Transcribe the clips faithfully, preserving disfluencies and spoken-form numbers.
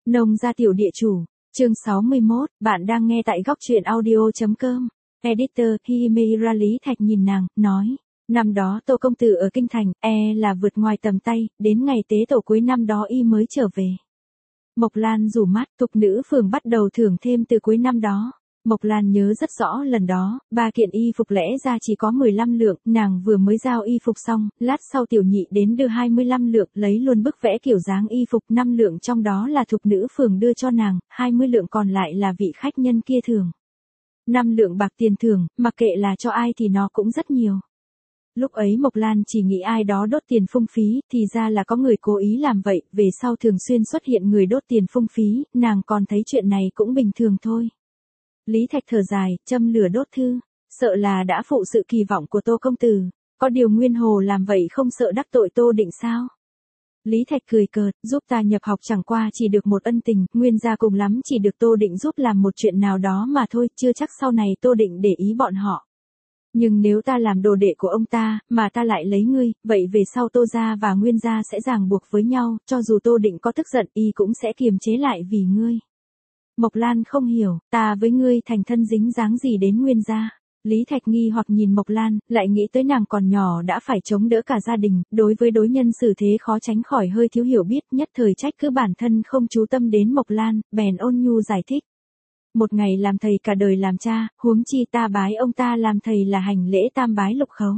Nông gia tiểu địa chủ, chương sáu mươi mốt, bạn đang nghe tại góc truyện audio.com. Editor, Himira Lý Thạch nhìn nàng, nói. Năm đó Tô công tử ở Kinh Thành, e là vượt ngoài tầm tay, đến ngày tế tổ cuối năm đó y mới trở về. Mộc Lan rủ mắt, tục nữ phường bắt đầu thưởng thêm từ cuối năm đó. Mộc Lan nhớ rất rõ lần đó, ba kiện y phục lẽ ra chỉ có mười lăm lượng, nàng vừa mới giao y phục xong, lát sau tiểu nhị đến đưa hai mươi lăm lượng, lấy luôn bức vẽ kiểu dáng y phục, năm lượng trong đó là thục nữ phường đưa cho nàng, hai mươi lượng còn lại là vị khách nhân kia thưởng. năm lượng bạc tiền thưởng, mặc kệ là cho ai thì nó cũng rất nhiều. Lúc ấy Mộc Lan chỉ nghĩ ai đó đốt tiền phung phí, thì ra là có người cố ý làm vậy, về sau thường xuyên xuất hiện người đốt tiền phung phí, nàng còn thấy chuyện này cũng bình thường thôi. Lý Thạch thở dài, châm lửa đốt thư, sợ là đã phụ sự kỳ vọng của Tô công tử, có điều Nguyên Hồ làm vậy không sợ đắc tội Tô Định sao? Lý Thạch cười cợt, giúp ta nhập học chẳng qua chỉ được một ân tình, Nguyên gia cùng lắm chỉ được Tô Định giúp làm một chuyện nào đó mà thôi, chưa chắc sau này Tô Định để ý bọn họ. Nhưng nếu ta làm đồ đệ của ông ta, mà ta lại lấy ngươi, vậy về sau Tô gia và Nguyên gia sẽ ràng buộc với nhau, cho dù Tô Định có tức giận y cũng sẽ kiềm chế lại vì ngươi. Mộc Lan không hiểu, ta với ngươi thành thân dính dáng gì đến Nguyên gia. Lý Thạch nghi hoặc nhìn Mộc Lan, lại nghĩ tới nàng còn nhỏ đã phải chống đỡ cả gia đình, đối với đối nhân xử thế khó tránh khỏi hơi thiếu hiểu biết, nhất thời trách cứ bản thân không chú tâm đến Mộc Lan, bèn ôn nhu giải thích. Một ngày làm thầy cả đời làm cha, huống chi ta bái ông ta làm thầy là hành lễ tam bái lục khấu.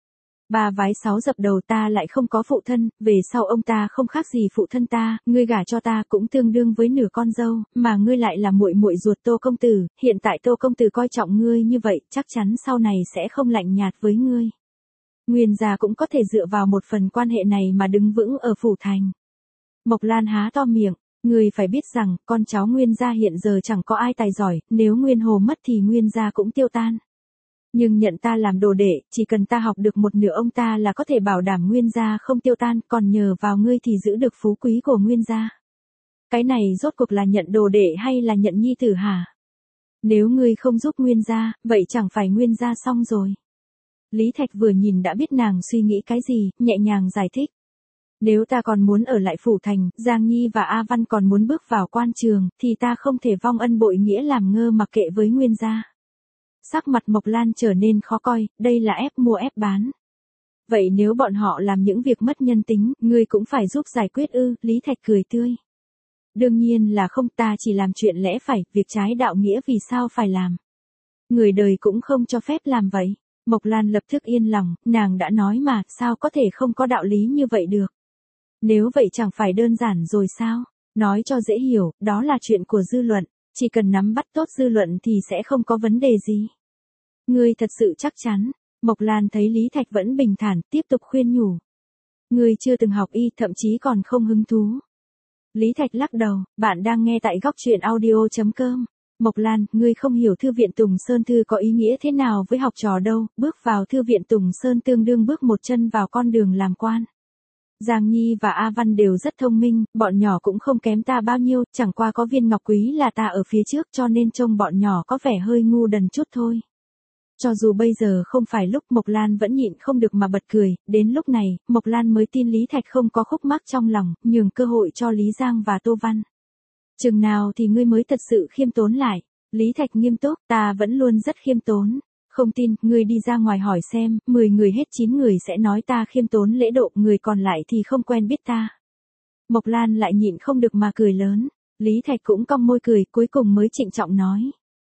Ba vái sáu dập đầu ta lại không có phụ thân, về sau ông ta không khác gì phụ thân ta, ngươi gả cho ta cũng tương đương với nửa con dâu, mà ngươi lại là muội muội ruột Tô công tử, hiện tại Tô công tử coi trọng ngươi như vậy, chắc chắn sau này sẽ không lạnh nhạt với ngươi. Nguyên gia cũng có thể dựa vào một phần quan hệ này mà đứng vững ở phủ thành. Mộc Lan há to miệng, ngươi phải biết rằng, con cháu Nguyên gia hiện giờ chẳng có ai tài giỏi, nếu Nguyên Hồ mất thì Nguyên gia cũng tiêu tan. Nhưng nhận ta làm đồ đệ, chỉ cần ta học được một nửa ông ta là có thể bảo đảm Nguyên gia không tiêu tan, còn nhờ vào ngươi thì giữ được phú quý của Nguyên gia. Cái này rốt cuộc là nhận đồ đệ hay là nhận nhi tử hả? Nếu ngươi không giúp Nguyên gia, vậy chẳng phải Nguyên gia xong rồi. Lý Thạch vừa nhìn đã biết nàng suy nghĩ cái gì, nhẹ nhàng giải thích. Nếu ta còn muốn ở lại phủ thành, Giang Nhi và A Văn còn muốn bước vào quan trường, thì ta không thể vong ân bội nghĩa làm ngơ mặc kệ với Nguyên gia. Sắc mặt Mộc Lan trở nên khó coi, đây là ép mua ép bán. Vậy nếu bọn họ làm những việc mất nhân tính, ngươi cũng phải giúp giải quyết ư, Lý Thạch cười tươi. Đương nhiên là không, ta chỉ làm chuyện lẽ phải, việc trái đạo nghĩa vì sao phải làm. Người đời cũng không cho phép làm vậy. Mộc Lan lập tức yên lòng, nàng đã nói mà, sao có thể không có đạo lý như vậy được. Nếu vậy chẳng phải đơn giản rồi sao, nói cho dễ hiểu, đó là chuyện của dư luận. Chỉ cần nắm bắt tốt dư luận thì sẽ không có vấn đề gì. Ngươi thật sự chắc chắn. Mộc Lan thấy Lý Thạch vẫn bình thản, tiếp tục khuyên nhủ. Ngươi chưa từng học y, thậm chí còn không hứng thú. Lý Thạch lắc đầu, bạn đang nghe tại góc truyện audio.com. Mộc Lan, ngươi không hiểu thư viện Tùng Sơn Thư có ý nghĩa thế nào với học trò đâu, bước vào thư viện Tùng Sơn tương đương bước một chân vào con đường làm quan. Giang Nhi và A Văn đều rất thông minh, bọn nhỏ cũng không kém ta bao nhiêu, chẳng qua có viên ngọc quý là ta ở phía trước cho nên trông bọn nhỏ có vẻ hơi ngu đần chút thôi. Cho dù bây giờ không phải lúc Mộc Lan vẫn nhịn không được mà bật cười, đến lúc này, Mộc Lan mới tin Lý Thạch không có khúc mắc trong lòng, nhường cơ hội cho Lý Giang và Tô Văn. Chừng nào thì ngươi mới thật sự khiêm tốn lại? Lý Thạch nghiêm túc, ta vẫn luôn rất khiêm tốn. Không tin, ngươi đi ra ngoài hỏi xem, mười người hết chín người sẽ nói ta khiêm tốn lễ độ, người còn lại thì không quen biết ta. Mộc Lan lại nhịn không được mà cười lớn. Lý Thạch cũng cong môi cười, cuối cùng mới trịnh trọng nói.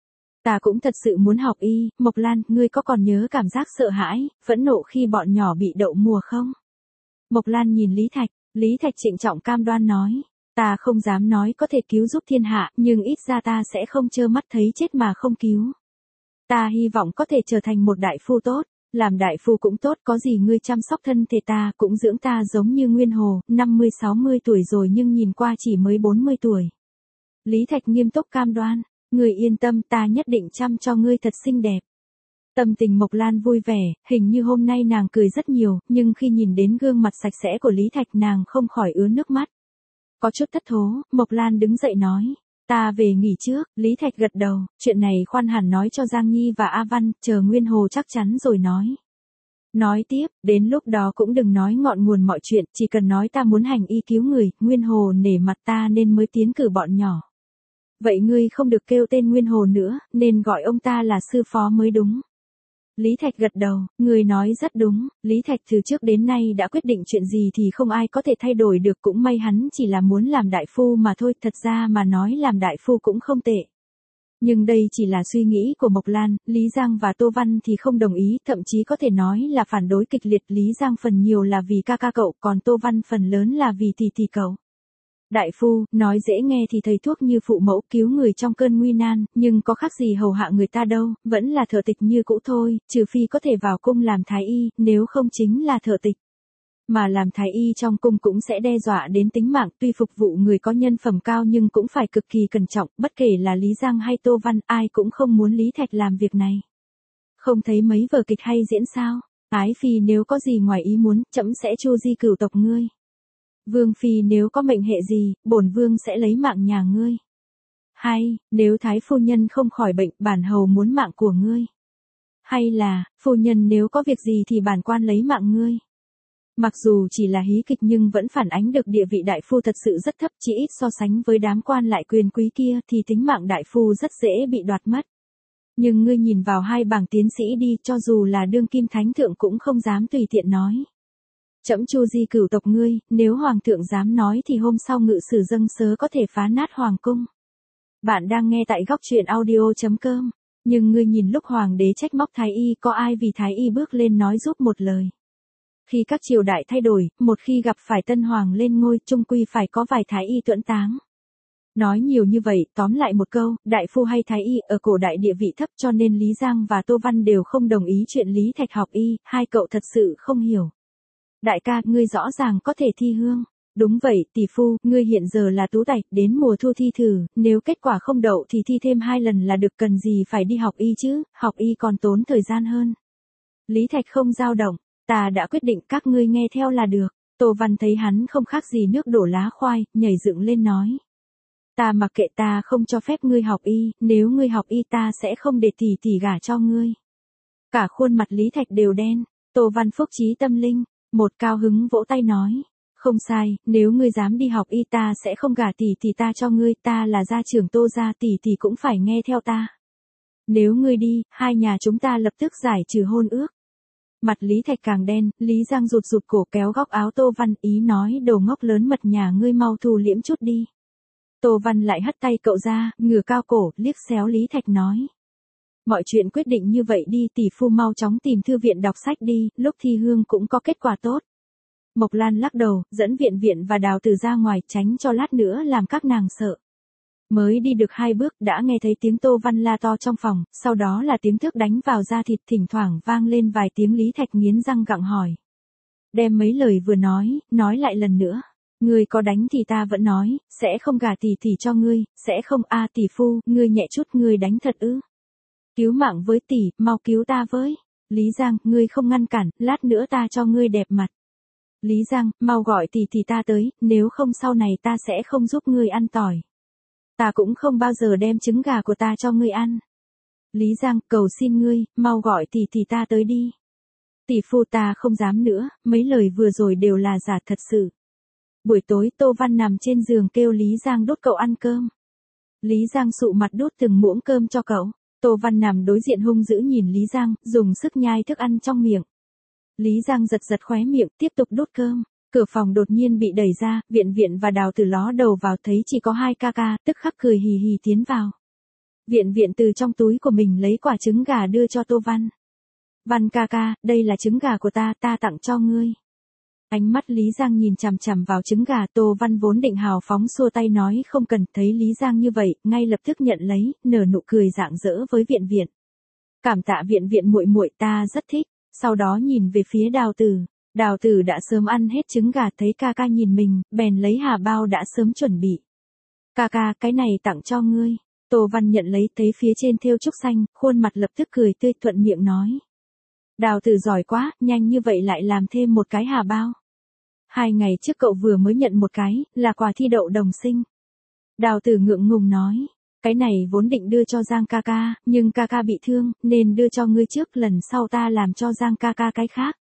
Ta cũng thật sự muốn học y, Mộc Lan, ngươi có còn nhớ cảm giác sợ hãi, phẫn nộ khi bọn nhỏ bị đậu mùa không? Mộc Lan nhìn Lý Thạch, Lý Thạch trịnh trọng cam đoan nói. Ta không dám nói có thể cứu giúp thiên hạ, nhưng ít ra ta sẽ không trơ mắt thấy chết mà không cứu. Ta hy vọng có thể trở thành một đại phu tốt, làm đại phu cũng tốt, có gì ngươi chăm sóc thân thể ta, cũng dưỡng ta giống như Nguyên Hồ, năm mươi sáu mươi tuổi rồi nhưng nhìn qua chỉ mới bốn mươi tuổi. Lý Thạch nghiêm túc cam đoan, ngươi yên tâm, ta nhất định chăm cho ngươi thật xinh đẹp. Tâm tình Mộc Lan vui vẻ, hình như hôm nay nàng cười rất nhiều, nhưng khi nhìn đến gương mặt sạch sẽ của Lý Thạch nàng không khỏi ứa nước mắt. Có chút thất thố, Mộc Lan đứng dậy nói. Ta về nghỉ trước, Lý Thạch gật đầu, chuyện này khoan hẳn nói cho Giang Nhi và A Văn, chờ Nguyên Hồ chắc chắn rồi nói. Nói tiếp, đến lúc đó cũng đừng nói ngọn nguồn mọi chuyện, chỉ cần nói ta muốn hành y cứu người, Nguyên Hồ nể mặt ta nên mới tiến cử bọn nhỏ. Vậy ngươi không được kêu tên Nguyên Hồ nữa, nên gọi ông ta là sư phó mới đúng. Lý Thạch gật đầu, người nói rất đúng, Lý Thạch từ trước đến nay đã quyết định chuyện gì thì không ai có thể thay đổi được, cũng may hắn chỉ là muốn làm đại phu mà thôi, thật ra mà nói làm đại phu cũng không tệ. Nhưng đây chỉ là suy nghĩ của Mộc Lan, Lý Giang và Tô Văn thì không đồng ý, thậm chí có thể nói là phản đối kịch liệt. Lý Giang phần nhiều là vì ca ca cậu, còn Tô Văn phần lớn là vì tỷ tỷ cậu. Đại phu, nói dễ nghe thì thầy thuốc như phụ mẫu cứu người trong cơn nguy nan, nhưng có khác gì hầu hạ người ta đâu, vẫn là thợ tịch như cũ thôi, trừ phi có thể vào cung làm thái y, nếu không chính là thợ tịch. Mà làm thái y trong cung cũng sẽ đe dọa đến tính mạng, tuy phục vụ người có nhân phẩm cao nhưng cũng phải cực kỳ cẩn trọng, bất kể là Lý Giang hay Tô Văn, ai cũng không muốn Lý Thạch làm việc này. Không thấy mấy vở kịch hay diễn sao? Ái phi nếu có gì ngoài ý muốn, trẫm sẽ chu di cửu tộc ngươi. Vương phi nếu có mệnh hệ gì, bổn vương sẽ lấy mạng nhà ngươi. Hay, nếu thái phu nhân không khỏi bệnh, bản hầu muốn mạng của ngươi. Hay là, phu nhân nếu có việc gì thì bản quan lấy mạng ngươi. Mặc dù chỉ là hí kịch nhưng vẫn phản ánh được địa vị đại phu thật sự rất thấp, chỉ ít so sánh với đám quan lại quyền quý kia thì tính mạng đại phu rất dễ bị đoạt mất. Nhưng ngươi nhìn vào hai bảng tiến sĩ đi, cho dù là đương kim thánh thượng cũng không dám tùy tiện nói. Trẫm chu di cửu tộc ngươi, nếu hoàng thượng dám nói thì hôm sau ngự sử dâng sớ có thể phá nát hoàng cung. Bạn đang nghe tại góc truyện audio chấm com. Nhưng ngươi nhìn lúc hoàng đế trách móc thái y, có ai vì thái y bước lên nói giúp một lời. Khi các triều đại thay đổi, một khi gặp phải tân hoàng lên ngôi, chung quy phải có vài thái y tuẫn táng. Nói nhiều như vậy, tóm lại một câu, đại phu hay thái y ở cổ đại địa vị thấp, cho nên Lý Giang và Tô Văn đều không đồng ý chuyện Lý Thạch học y, hai cậu thật sự không hiểu. Đại ca, ngươi rõ ràng có thể thi hương. Đúng vậy, tỷ phu, ngươi hiện giờ là tú tài, đến mùa thu thi thử, nếu kết quả không đậu thì thi thêm hai lần là được, cần gì phải đi học y chứ, học y còn tốn thời gian hơn. Lý Thạch không dao động, ta đã quyết định, các ngươi nghe theo là được. Tô Văn thấy hắn không khác gì nước đổ lá khoai, nhảy dựng lên nói. Ta mặc kệ, ta không cho phép ngươi học y, nếu ngươi học y ta sẽ không để tỷ tỷ gả cho ngươi. Cả khuôn mặt Lý Thạch đều đen, Tô Văn phúc trí tâm linh, một cao hứng vỗ tay nói. Không sai, nếu ngươi dám đi học y ta sẽ không gả tỷ tỷ ta cho ngươi, ta là gia trưởng Tô gia, tỷ tỷ cũng phải nghe theo ta. Nếu ngươi đi, hai nhà chúng ta lập tức giải trừ hôn ước. Mặt Lý Thạch càng đen, Lý Giang rụt rụt cổ kéo góc áo Tô Văn, ý nói đồ ngốc lớn mật nhà ngươi mau thu liễm chút đi. Tô Văn lại hất tay cậu ra, ngửa cao cổ, liếc xéo Lý Thạch nói. Mọi chuyện quyết định như vậy đi, tỷ phu mau chóng tìm thư viện đọc sách đi, lúc thi hương cũng có kết quả tốt. Mộc Lan lắc đầu, dẫn Viện Viện và Đào Tử ra ngoài, tránh cho lát nữa làm các nàng sợ. Mới đi được hai bước đã nghe thấy tiếng Tô Văn la to trong phòng, sau đó là tiếng thước đánh vào da thịt, thỉnh thoảng vang lên vài tiếng. Lý Thạch nghiến răng gặng hỏi. Đem mấy lời vừa nói, nói lại lần nữa. Ngươi có đánh thì ta vẫn nói, sẽ không gả tỷ tỷ cho ngươi, sẽ không. A tỷ phu, ngươi nhẹ chút, ngươi đánh thật ư? Cứu mạng với tỷ, mau cứu ta với. Lý Giang, ngươi không ngăn cản, lát nữa ta cho ngươi đẹp mặt. Lý Giang, mau gọi tỷ tỷ ta tới, nếu không sau này ta sẽ không giúp ngươi ăn tỏi. Ta cũng không bao giờ đem trứng gà của ta cho ngươi ăn. Lý Giang, cầu xin ngươi, mau gọi tỷ tỷ ta tới đi. Tỷ phu, ta không dám nữa, mấy lời vừa rồi đều là giả thật sự. Buổi tối Tô Văn nằm trên giường kêu Lý Giang đút cậu ăn cơm. Lý Giang sụ mặt đút từng muỗng cơm cho cậu. Tô Văn nằm đối diện hung dữ nhìn Lý Giang, dùng sức nhai thức ăn trong miệng. Lý Giang giật giật khóe miệng, tiếp tục đút cơm. Cửa phòng đột nhiên bị đẩy ra, Viện Viện và Đào Tử ló đầu vào thấy chỉ có hai ca ca, tức khắc cười hì hì tiến vào. Viện Viện từ trong túi của mình lấy quả trứng gà đưa cho Tô Văn. Văn ca ca, đây là trứng gà của ta, ta tặng cho ngươi. Ánh mắt Lý Giang nhìn chằm chằm vào trứng gà, Tô Văn vốn định hào phóng xua tay nói không cần, thấy Lý Giang như vậy, ngay lập tức nhận lấy, nở nụ cười rạng rỡ với Viện Viện. Cảm tạ Viện Viện muội muội, ta rất thích. Sau đó nhìn về phía Đào Tử. Đào Tử đã sớm ăn hết trứng gà, thấy ca ca nhìn mình, bèn lấy hà bao đã sớm chuẩn bị. Ca ca, cái này tặng cho ngươi. Tô Văn nhận lấy, thấy phía trên thêu trúc xanh, khuôn mặt lập tức cười tươi, thuận miệng nói. Đào Tử giỏi quá, nhanh như vậy lại làm thêm một cái hà bao. Hai ngày trước cậu vừa mới nhận một cái, là quà thi đậu đồng sinh. Đào Tử ngượng ngùng nói. Cái này vốn định đưa cho Giang ca ca, nhưng ca ca bị thương, nên đưa cho ngươi trước, lần sau ta làm cho Giang ca ca cái khác.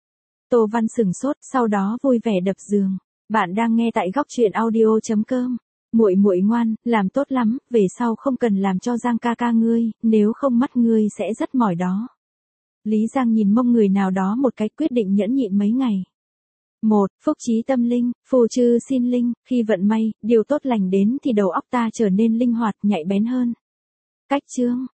Tô Văn sửng sốt, sau đó vui vẻ đập giường. Bạn đang nghe tại góc truyện audio chấm com. Muội muội ngoan, làm tốt lắm, về sau không cần làm cho Giang ca ca ngươi, nếu không mắt ngươi sẽ rất mỏi đó. Lý Giang nhìn mông người nào đó một cái, quyết định nhẫn nhịn mấy ngày. Một, phúc trí tâm linh, phù trừ xin linh, khi vận may, điều tốt lành đến thì đầu óc ta trở nên linh hoạt, nhạy bén hơn. Cách chương